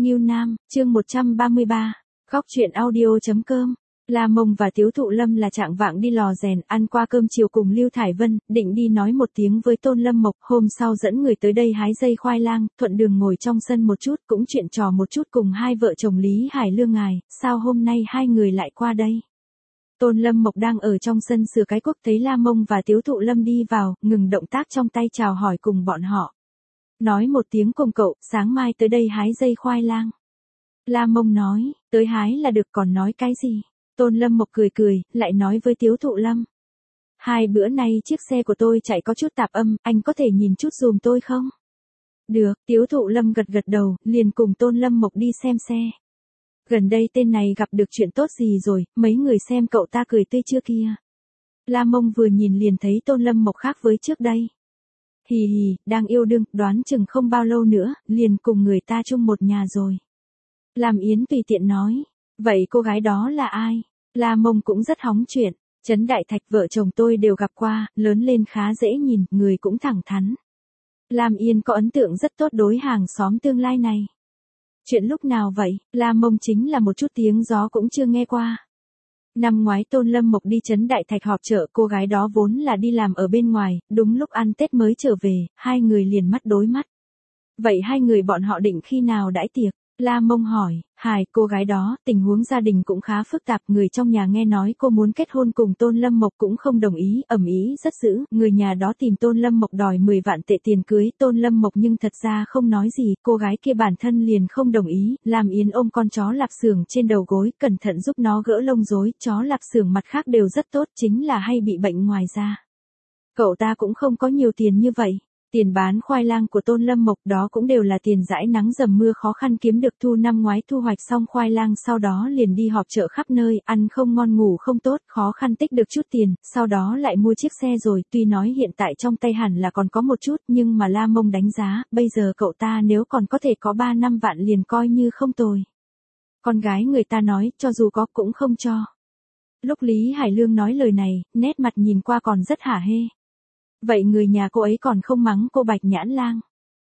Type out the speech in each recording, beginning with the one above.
Ngưu Nam, chương 133, Góc truyện audio.com. La Mông và Tiếu Thụ Lâm là trạng vạng đi lò rèn, ăn qua cơm chiều cùng Lưu Thải Vân, định đi nói một tiếng với Tôn Lâm Mộc, hôm sau dẫn người tới đây hái dây khoai lang, thuận đường ngồi trong sân một chút, cũng chuyện trò một chút cùng hai vợ chồng Lý Hải Lương ngài, sao hôm nay hai người lại qua đây? Tôn Lâm Mộc đang ở trong sân sửa cái cuốc thấy La Mông và Tiếu Thụ Lâm đi vào, ngừng động tác trong tay chào hỏi cùng bọn họ. Nói một tiếng cùng cậu, sáng mai tới đây hái dây khoai lang. La Mông nói, tới hái là được còn nói cái gì? Tôn Lâm Mộc cười cười, lại nói với Tiếu Thụ Lâm. Hai bữa nay chiếc xe của tôi chạy có chút tạp âm, anh có thể nhìn chút giùm tôi không? Được, Tiếu Thụ Lâm gật gật đầu, liền cùng Tôn Lâm Mộc đi xem xe. Gần đây tên này gặp được chuyện tốt gì rồi, mấy người xem cậu ta cười tươi chưa kia. La Mông vừa nhìn liền thấy Tôn Lâm Mộc khác với trước đây. Hì hì, đang yêu đương, đoán chừng không bao lâu nữa, liền cùng người ta chung một nhà rồi. Làm Yến tùy tiện nói, vậy cô gái đó là ai? La Mông cũng rất hóng chuyện, Trấn Đại Thạch vợ chồng tôi đều gặp qua, lớn lên khá dễ nhìn, người cũng thẳng thắn. Lam Yên có ấn tượng rất tốt đối hàng xóm tương lai này. Chuyện lúc nào vậy? La Mông chính là một chút tiếng gió cũng chưa nghe qua. Năm ngoái Tôn Lâm Mộc đi Trấn Đại Thạch họp chợ, cô gái đó vốn là đi làm ở bên ngoài, đúng lúc ăn Tết mới trở về, hai người liền mắt đối mắt. Vậy hai người bọn họ định khi nào đãi tiệc? La Mông hỏi, cô gái đó, tình huống gia đình cũng khá phức tạp, người trong nhà nghe nói cô muốn kết hôn cùng Tôn Lâm Mộc cũng không đồng ý, ầm ĩ rất dữ, người nhà đó tìm Tôn Lâm Mộc đòi 10 vạn tệ tiền cưới, Tôn Lâm Mộc nhưng thật ra không nói gì, cô gái kia bản thân liền không đồng ý, làm Yến ôm con chó lạp xưởng trên đầu gối, cẩn thận giúp nó gỡ lông rối, chó lạp xưởng mặt khác đều rất tốt, chính là hay bị bệnh ngoài da. Cậu ta cũng không có nhiều tiền như vậy. Tiền bán khoai lang của Tôn Lâm Mộc đó cũng đều là tiền dãi nắng dầm mưa khó khăn kiếm được, thu năm ngoái thu hoạch xong khoai lang sau đó liền đi họp chợ khắp nơi, ăn không ngon ngủ không tốt, khó khăn tích được chút tiền, sau đó lại mua chiếc xe rồi, tuy nói hiện tại trong tay hẳn là còn có một chút, nhưng mà La Mông đánh giá, bây giờ cậu ta nếu còn có thể có 3-5 vạn liền coi như không tồi. Con gái người ta nói, cho dù có cũng không cho. Lúc Lý Hải Lương nói lời này, nét mặt nhìn qua còn rất hả hê. Vậy người nhà cô ấy còn không mắng cô Bạch Nhãn Lang?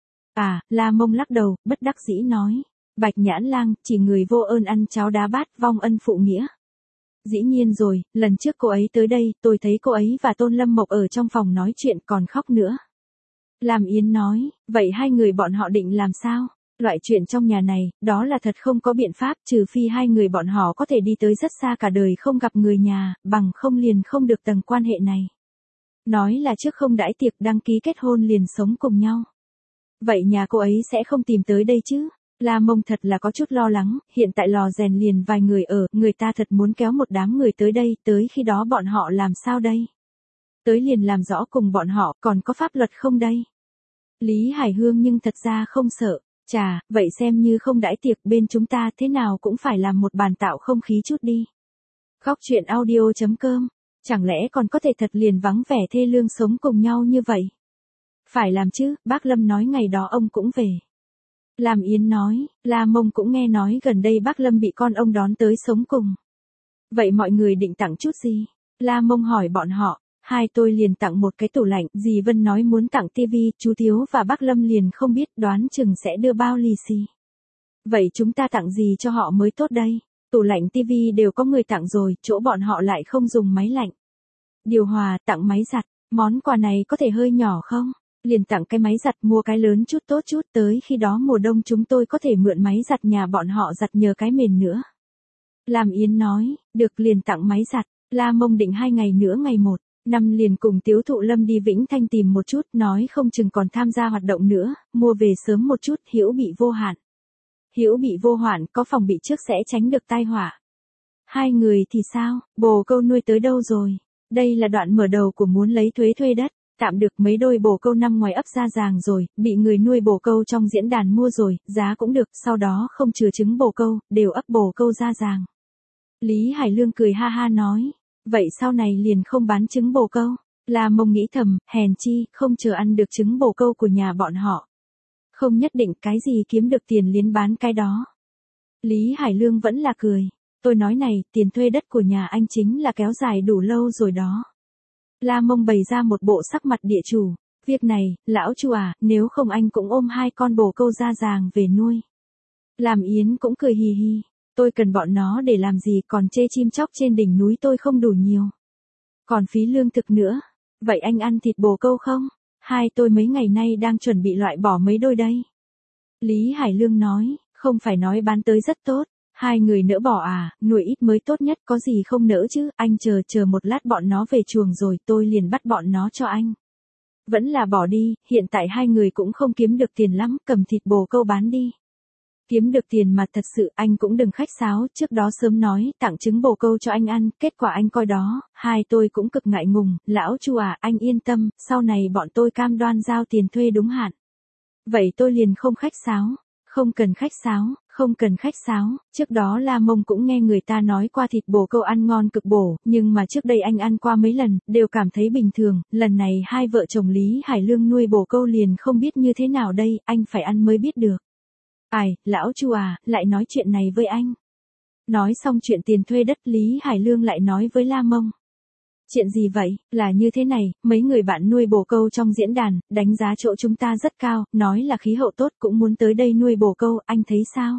La Mông lắc đầu, bất đắc dĩ nói. Bạch Nhãn Lang, chỉ người vô ơn ăn cháo đá bát, vong ân phụ nghĩa. Dĩ nhiên rồi, lần trước cô ấy tới đây, tôi thấy cô ấy và Tôn Lâm Mộc ở trong phòng nói chuyện còn khóc nữa. Làm Yến nói, vậy hai người bọn họ định làm sao? Loại chuyện trong nhà này, đó là thật không có biện pháp, trừ phi hai người bọn họ có thể đi tới rất xa cả đời không gặp người nhà, bằng không liền không được tầng quan hệ này. Nói là trước không đãi tiệc đăng ký kết hôn liền sống cùng nhau. Vậy nhà cô ấy sẽ không tìm tới đây chứ? La Mông thật là có chút lo lắng, hiện tại lò rèn liền vài người ở, người ta thật muốn kéo một đám người tới đây, tới khi đó bọn họ làm sao đây? Tới liền làm rõ cùng bọn họ, còn có pháp luật không đây? Lý Hải Hương nhưng thật ra không sợ, vậy xem như không đãi tiệc bên chúng ta thế nào cũng phải làm một bàn tạo không khí chút đi. Góc truyện audio.com. Chẳng lẽ còn có thể thật liền vắng vẻ thê lương sống cùng nhau như vậy? Phải làm chứ, bác Lâm nói ngày đó ông cũng về. Làm Yến nói, La Mông cũng nghe nói gần đây bác Lâm bị con ông đón tới sống cùng. Vậy mọi người định tặng chút gì? La Mông hỏi bọn họ, tôi liền tặng một cái tủ lạnh, dì Vân nói muốn tặng tivi, chú Thiếu và bác Lâm liền không biết, đoán chừng sẽ đưa bao lì xì. Vậy chúng ta tặng gì cho họ mới tốt đây? Tủ lạnh tivi đều có người tặng rồi, chỗ bọn họ lại không dùng máy lạnh. Điều hòa, tặng máy giặt, món quà này có thể hơi nhỏ không? Liền tặng cái máy giặt, mua cái lớn chút tốt chút, tới khi đó mùa đông chúng tôi có thể mượn máy giặt nhà bọn họ giặt nhờ cái mền nữa. Làm Yến nói, được liền tặng máy giặt, La Mông định 2 ngày nữa ngày 1/5 liền cùng Tiếu Thụ Lâm đi Vĩnh Thanh tìm một chút, nói không chừng còn tham gia hoạt động nữa, mua về sớm một chút, hữu bị vô hạn. Hữu bị vô hoạn, có phòng bị trước sẽ tránh được tai họa. Hai người thì sao, bồ câu nuôi tới đâu rồi? Đây là đoạn mở đầu của muốn lấy thuê đất, tạm được mấy đôi bồ câu năm ngoài ấp ra ràng rồi, bị người nuôi bồ câu trong diễn đàn mua rồi, giá cũng được, sau đó không chừa trứng bồ câu, đều ấp bồ câu ra ràng. Lý Hải Lương cười ha ha nói, vậy sau này liền không bán trứng bồ câu. La Mông nghĩ thầm, hèn chi, không chờ ăn được trứng bồ câu của nhà bọn họ. Không nhất định cái gì kiếm được tiền liền bán cái đó. Lý Hải Lương vẫn là cười. Tôi nói này, tiền thuê đất của nhà anh chính là kéo dài đủ lâu rồi đó. La Mông bày ra một bộ sắc mặt địa chủ. Việc này, lão chu nếu không anh cũng ôm 2 con bồ câu ra ràng về nuôi. Lam Yến cũng cười hì hì. Tôi cần bọn nó để làm gì, còn chê chim chóc trên đỉnh núi tôi không đủ nhiều. Còn phí lương thực nữa. Vậy anh ăn thịt bồ câu không? Hai tôi mấy ngày nay đang chuẩn bị loại bỏ mấy đôi đây. Lý Hải Lương nói, không phải nói bán tới rất tốt. Hai người nỡ bỏ à, nuôi ít mới tốt nhất, có gì không nỡ chứ, anh chờ một lát bọn nó về chuồng rồi tôi liền bắt bọn nó cho anh. Vẫn là bỏ đi, hiện tại hai người cũng không kiếm được tiền lắm, cầm thịt bồ câu bán đi. Kiếm được tiền mà thật sự anh cũng đừng khách sáo, trước đó sớm nói tặng trứng bồ câu cho anh ăn, kết quả anh coi đó, hai tôi cũng cực ngại ngùng, lão Chu à, anh yên tâm, sau này bọn tôi cam đoan giao tiền thuê đúng hạn. Vậy tôi liền không khách sáo. Không cần khách sáo, không cần khách sáo, trước đó La Mông cũng nghe người ta nói qua thịt bồ câu ăn ngon cực bổ, nhưng mà trước đây anh ăn qua mấy lần, đều cảm thấy bình thường, lần này hai vợ chồng Lý Hải Lương nuôi bồ câu liền không biết như thế nào đây, anh phải ăn mới biết được. Ai, lão Chu à, lại nói chuyện này với anh. Nói xong chuyện tiền thuê đất, Lý Hải Lương lại nói với La Mông. Chuyện gì vậy, là như thế này, mấy người bạn nuôi bồ câu trong diễn đàn, đánh giá chỗ chúng ta rất cao, nói là khí hậu tốt cũng muốn tới đây nuôi bồ câu, anh thấy sao?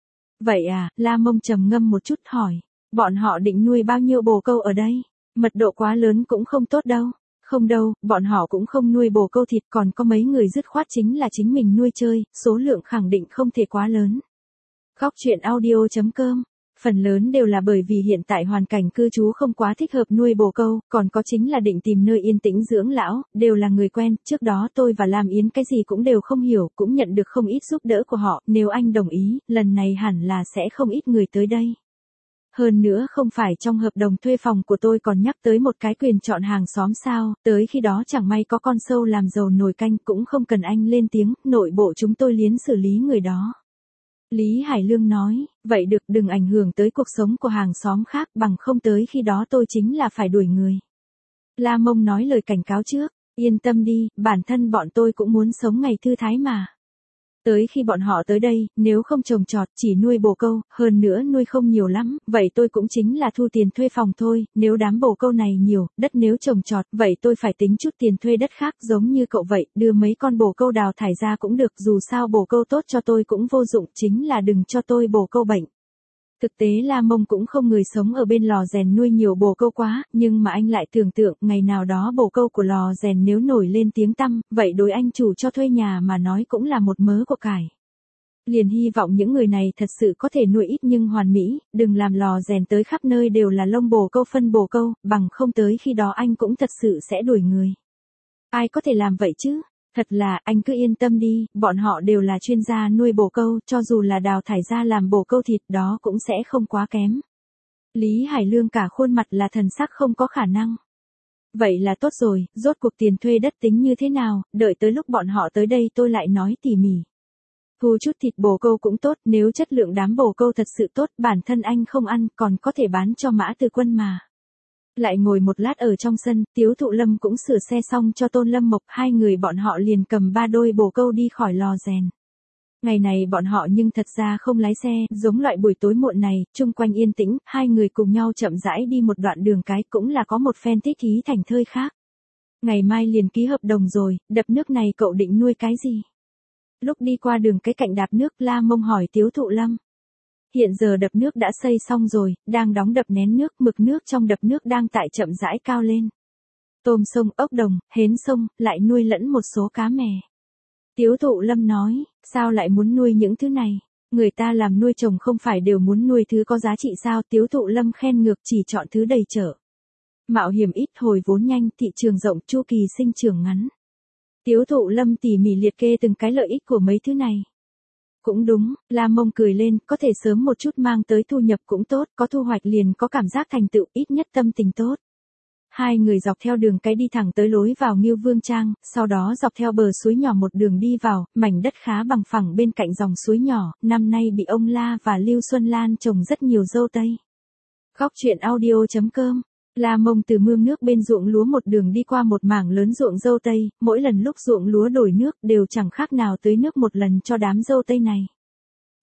Vậy à, La Mông trầm ngâm một chút hỏi, bọn họ định nuôi bao nhiêu bồ câu ở đây? Mật độ quá lớn cũng không tốt đâu. Không đâu, bọn họ cũng không nuôi bồ câu thịt, còn có mấy người dứt khoát chính là chính mình nuôi chơi, số lượng khẳng định không thể quá lớn. Góc truyện audio.com. Phần lớn đều là bởi vì hiện tại hoàn cảnh cư trú không quá thích hợp nuôi bồ câu, còn có chính là định tìm nơi yên tĩnh dưỡng lão, đều là người quen, trước đó tôi và Lam Yến cái gì cũng đều không hiểu, cũng nhận được không ít giúp đỡ của họ, nếu anh đồng ý, lần này hẳn là sẽ không ít người tới đây. Hơn nữa không phải trong hợp đồng thuê phòng của tôi còn nhắc tới một cái quyền chọn hàng xóm sao, tới khi đó chẳng may có con sâu làm dầu nồi canh cũng không cần anh lên tiếng, nội bộ chúng tôi liến xử lý người đó. Lý Hải Lương nói, vậy được, đừng ảnh hưởng tới cuộc sống của hàng xóm khác, bằng không tới khi đó tôi chính là phải đuổi người. La Mông nói lời cảnh cáo trước, yên tâm đi, bản thân bọn tôi cũng muốn sống ngày thư thái mà. Tới khi bọn họ tới đây, nếu không trồng trọt, chỉ nuôi bồ câu, hơn nữa nuôi không nhiều lắm, vậy tôi cũng chính là thu tiền thuê phòng thôi, nếu đám bồ câu này nhiều, đất nếu trồng trọt, vậy tôi phải tính chút tiền thuê đất khác, giống như cậu vậy, đưa mấy con bồ câu đào thải ra cũng được, dù sao bồ câu tốt cho tôi cũng vô dụng, chính là đừng cho tôi bồ câu bệnh. Thực tế La Mông cũng không người sống ở bên lò rèn nuôi nhiều bồ câu quá, nhưng mà anh lại tưởng tượng, ngày nào đó bồ câu của lò rèn nếu nổi lên tiếng tăm, vậy đối anh chủ cho thuê nhà mà nói cũng là một mớ của cải. Liền hy vọng những người này thật sự có thể nuôi ít nhưng hoàn mỹ, đừng làm lò rèn tới khắp nơi đều là lông bồ câu phân bồ câu, bằng không tới khi đó anh cũng thật sự sẽ đuổi người. Ai có thể làm vậy chứ? Thật là, anh cứ yên tâm đi, bọn họ đều là chuyên gia nuôi bồ câu, cho dù là đào thải ra làm bồ câu thịt đó cũng sẽ không quá kém. Lý Hải Lương cả khuôn mặt là thần sắc không có khả năng. Vậy là tốt rồi, rốt cuộc tiền thuê đất tính như thế nào, đợi tới lúc bọn họ tới đây tôi lại nói tỉ mỉ. Thu chút thịt bồ câu cũng tốt, nếu chất lượng đám bồ câu thật sự tốt, bản thân anh không ăn, còn có thể bán cho Mã Từ Quân mà. Lại ngồi một lát ở trong sân, Tiếu Thụ Lâm cũng sửa xe xong cho Tôn Lâm Mộc, hai người bọn họ liền cầm 3 đôi bồ câu đi khỏi lò rèn. Ngày này bọn họ nhưng thật ra không lái xe, giống loại buổi tối muộn này, chung quanh yên tĩnh, hai người cùng nhau chậm rãi đi một đoạn đường cái, cũng là có một phen thích ý thành thơi khác. Ngày mai liền ký hợp đồng rồi, đập nước này cậu định nuôi cái gì? Lúc đi qua đường cái cạnh đạp nước, La Mông hỏi Tiếu Thụ Lâm. Hiện giờ đập nước đã xây xong rồi, đang đóng đập nén nước, mực nước trong đập nước đang tại chậm rãi cao lên. Tôm sông, ốc đồng, hến sông, lại nuôi lẫn một số cá mè. Tiếu Thụ Lâm nói, sao lại muốn nuôi những thứ này? Người ta làm nuôi trồng không phải đều muốn nuôi thứ có giá trị sao? Tiếu Thụ Lâm khen ngược, chỉ chọn thứ đầy chở. Mạo hiểm ít, hồi vốn nhanh, thị trường rộng, chu kỳ sinh trưởng ngắn. Tiếu Thụ Lâm tỉ mỉ liệt kê từng cái lợi ích của mấy thứ này. Cũng đúng, La Mông cười lên, có thể sớm một chút mang tới thu nhập cũng tốt, có thu hoạch liền có cảm giác thành tựu, ít nhất tâm tình tốt. Hai người dọc theo đường cái đi thẳng tới lối vào Ngưu Vương Trang, sau đó dọc theo bờ suối nhỏ một đường đi vào, mảnh đất khá bằng phẳng bên cạnh dòng suối nhỏ, năm nay bị ông La và Lưu Xuân Lan trồng rất nhiều dâu tây. Góc truyện audio.com. La Mông từ mương nước bên ruộng lúa một đường đi qua một mảng lớn ruộng dâu tây, mỗi lần lúc ruộng lúa đổi nước đều chẳng khác nào tưới nước một lần cho đám dâu tây này.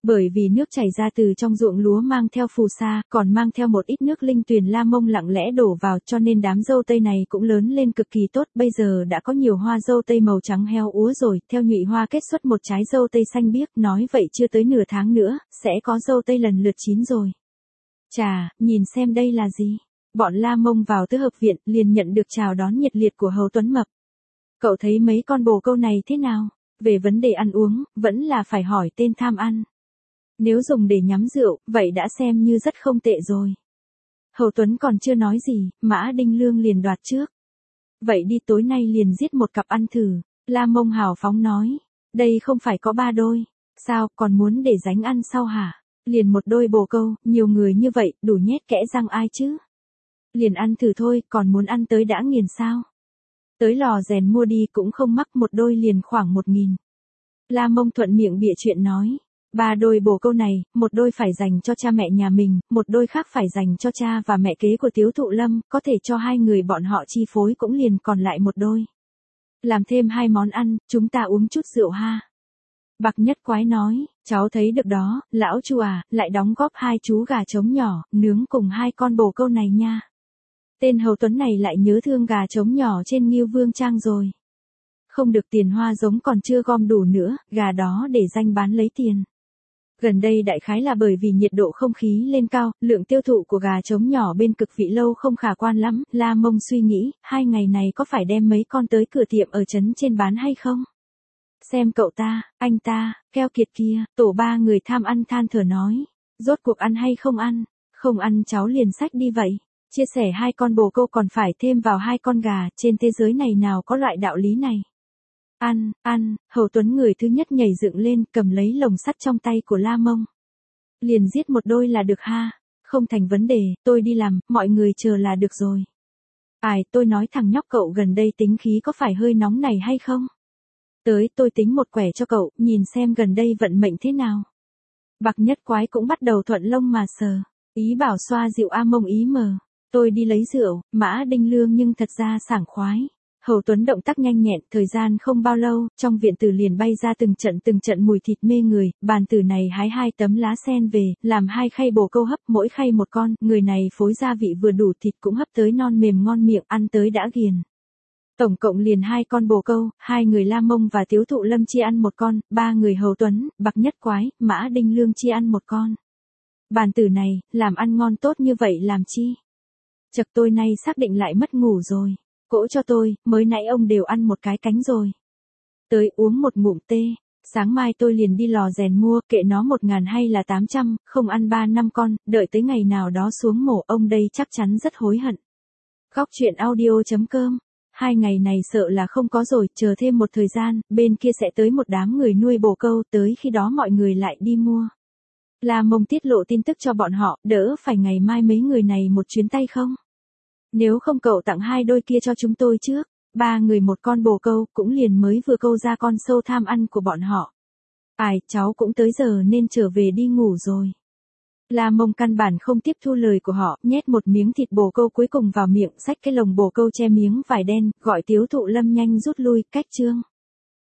Bởi vì nước chảy ra từ trong ruộng lúa mang theo phù sa, còn mang theo một ít nước linh tuyền La Mông lặng lẽ đổ vào, cho nên đám dâu tây này cũng lớn lên cực kỳ tốt. Bây giờ đã có nhiều hoa dâu tây màu trắng heo úa rồi, theo Nhụy Hoa kết xuất một trái dâu tây xanh biếc, nói vậy chưa tới nửa tháng nữa, sẽ có dâu tây lần lượt chín rồi. Chà, nhìn xem đây là gì? Bọn La Mông vào Tứ Hợp Viện, liền nhận được chào đón nhiệt liệt của Hầu Tuấn Mập. Cậu thấy mấy con bồ câu này thế nào? Về vấn đề ăn uống, vẫn là phải hỏi tên tham ăn. Nếu dùng để nhắm rượu, vậy đã xem như rất không tệ rồi. Hầu Tuấn còn chưa nói gì, Mã Đinh Lương liền đoạt trước. Vậy đi tối nay liền giết một cặp ăn thử. La Mông hào phóng nói. Đây không phải có 3 đôi. Sao, còn muốn để dánh ăn sau hả? Liền một đôi bồ câu, nhiều người như vậy, đủ nhét kẽ răng ai chứ? Liền ăn thử thôi, còn muốn ăn tới đã nghiền sao? Tới lò rèn mua đi cũng không mắc, một đôi liền khoảng 1.000. La Mông thuận miệng bịa chuyện nói. 3 đôi bồ câu này, một đôi phải dành cho cha mẹ nhà mình, một đôi khác phải dành cho cha và mẹ kế của Tiếu Thụ Lâm, có thể cho 2 người bọn họ chi phối cũng liền còn lại một đôi. Làm thêm 2 món ăn, chúng ta uống chút rượu ha. Bạc Nhất Quái nói, cháu thấy được đó, lão Chu à, lại đóng góp 2 chú gà trống nhỏ, nướng cùng 2 con bồ câu này nha. Tên Hầu Tuấn này lại nhớ thương gà trống nhỏ trên Ngưu Vương Trang rồi. Không được, tiền hoa giống còn chưa gom đủ nữa, gà đó để danh bán lấy tiền. Gần đây đại khái là bởi vì nhiệt độ không khí lên cao, lượng tiêu thụ của gà trống nhỏ bên Cực Vị Lâu không khả quan lắm. La Mông suy nghĩ, 2 ngày này có phải đem mấy con tới cửa tiệm ở trấn trên bán hay không? Xem cậu ta, anh ta, keo kiệt kia, tổ 3 người tham ăn than thở nói. Rốt cuộc ăn hay không ăn? Không ăn cháu liền xách đi vậy. Chia sẻ 2 con bồ câu còn phải thêm vào 2 con gà, trên thế giới này nào có loại đạo lý này. Ăn, Hầu Tuấn người thứ nhất nhảy dựng lên, cầm lấy lồng sắt trong tay của La Mông. Liền giết một đôi là được ha, không thành vấn đề, tôi đi làm, mọi người chờ là được rồi. Ai, tôi nói thằng nhóc cậu gần đây tính khí có phải hơi nóng này hay không? Tới, tôi tính một quẻ cho cậu, nhìn xem gần đây vận mệnh thế nào. Bạc Nhất Quái cũng bắt đầu thuận lông mà sờ, ý bảo xoa dịu A Mông ý mờ. Tôi đi lấy rượu, Mã Đinh Lương nhưng thật ra sảng khoái. Hầu Tuấn động tác nhanh nhẹn, thời gian không bao lâu, trong viện tử liền bay ra từng trận mùi thịt mê người, bàn tử này hái 2 tấm lá sen về, làm 2 khay bồ câu hấp, mỗi khay một con, người này phối gia vị vừa đủ, thịt cũng hấp tới non mềm ngon miệng, ăn tới đã ghiền. Tổng cộng liền 2 con bồ câu, 2 người La Mông và Tiếu Thụ Lâm chia ăn 1 con, 3 người Hầu Tuấn, Bạc Nhất Quái, Mã Đinh Lương chia ăn 1 con. Bàn tử này, làm ăn ngon tốt như vậy làm chi? Chật, tôi nay xác định lại mất ngủ rồi. Cỗ cho tôi, mới nãy ông đều ăn 1 cái cánh rồi. Tới uống 1 ngụm tê. Sáng mai tôi liền đi lò rèn mua, kệ nó 1.000 hay là 800, không ăn 3-5 con, đợi tới ngày nào đó xuống mổ, ông đây chắc chắn rất hối hận. Góc truyện audio.com. 2 ngày này sợ là không có rồi, chờ thêm một thời gian, bên kia sẽ tới một đám người nuôi bồ câu, tới khi đó mọi người lại đi mua. La Mông tiết lộ tin tức cho bọn họ, đỡ phải ngày mai mấy người này một chuyến tay không? Nếu không cậu tặng 2 đôi kia cho chúng tôi trước. 3 người 1 con bồ câu, cũng liền mới vừa câu ra con sâu tham ăn của bọn họ. Ai, cháu cũng tới giờ nên trở về đi ngủ rồi. La Mông căn bản không tiếp thu lời của họ, nhét một miếng thịt bồ câu cuối cùng vào miệng, xách cái lồng bồ câu che miếng vải đen, gọi Tiếu Thụ Lâm nhanh rút lui, cách chương.